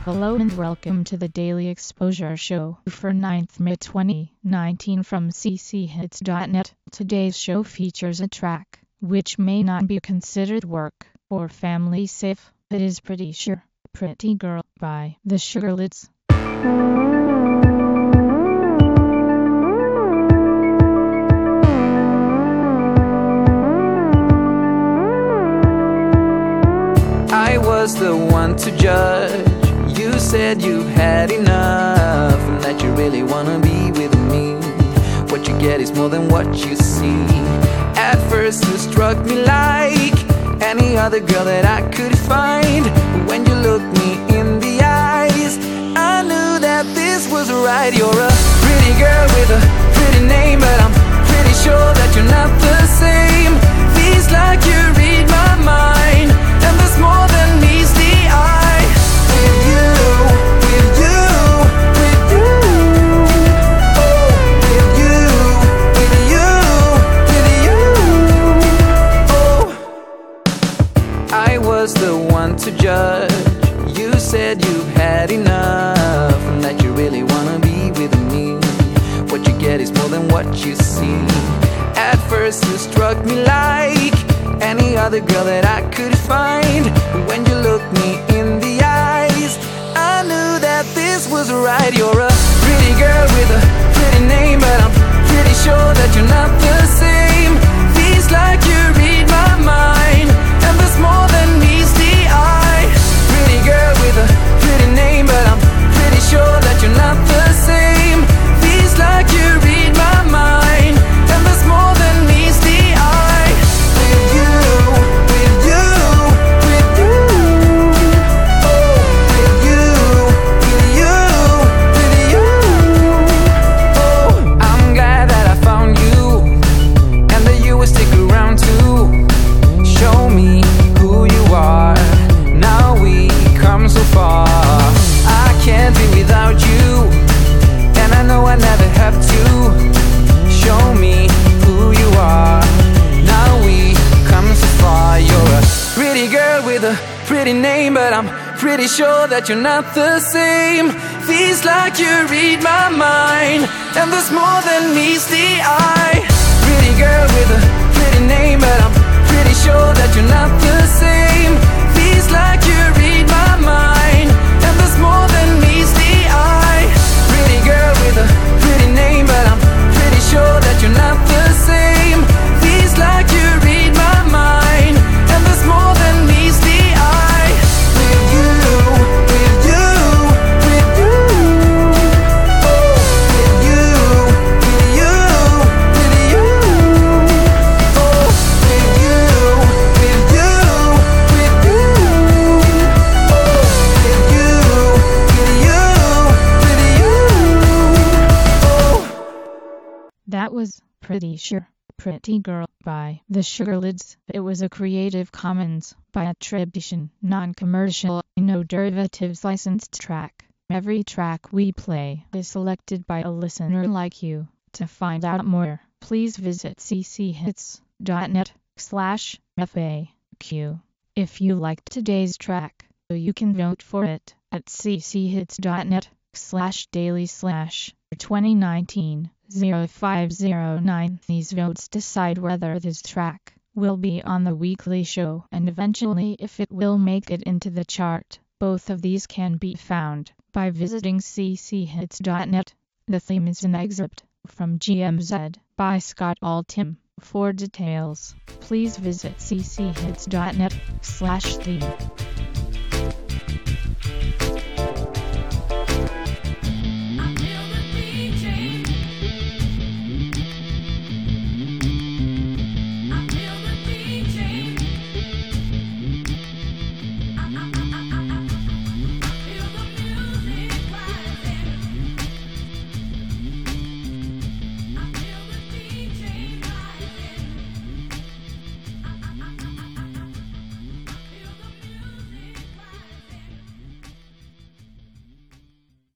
Hello and welcome to the Daily Exposure Show for 9th May 2019 from cchits.net. Today's show features a track which may not be considered work or family safe. It is Pretty Sure, Pretty Girl by the Sugarlids. I was the one to judge. You said you've had enough and that you really wanna be with me. What you get is more than what you see. At first you struck me like any other girl that I could find. But when you looked me in the eyes, I knew that this was right. You're a pretty girl with a pretty name, but I'm pretty sure that you're not the same. Feels like you read my mind, and there's more than meets the eye. With you, with you, with you. Oh, with you, with you, with you. Oh, I was the one to judge. You said you've had enough and that you really wanna be with me. What you get is more than what you see. At first you struck me like any other girl that I could find. But when you looked me in the eyes, I knew that this was right. You're a pretty girl with a pretty name, but I'm pretty sure that you're not the same. Feels like you read my mind, and there's more than meets the eye. Pretty girl with a pretty name, but I'm pretty sure that you're not the same. Feels like you read my mind, and there's more than meets the eye. With you, with you, with you. Oh, with you, with you, with you. Oh, I'm glad that I found you, and that you will stick around too. Show me who you are. Now we come so far. I can't be without you, and I know I never have to. Show me who you are. Now we come so far. You're a pretty girl with a pretty name, but I'm pretty sure that you're not the same. Feels like you read my mind, and there's more than meets the eye. Pretty girl with a pretty name, but I'm pretty sure that you're not the same. Feels like you read my mind, and there's more than meets the eye. Pretty girl with a pretty name, but I'm pretty sure that you're not the same. Feels like you read my mind, and there's more than meets the eye. With you, with you, with you. Oh, with you, with you, with you. Oh, with you, with you, with you. Oh, with you, with you, with you. Oh. That was Pretty Sure, Pretty Girl by the Sugarlids. It was a Creative Commons by attribution, non-commercial, no derivatives licensed track. Every track we play is selected by a listener like you. To find out more, please visit cchits.net/FAQ. If you liked today's track, you can vote for it at cchits.net/daily/2019-0509. These votes decide whether this track will be on the weekly show and eventually if it will make it into the chart. Both of these can be found by visiting cchits.net. The theme is an excerpt from GMZ by Scott Altham. For details, please visit cchits.net/theme.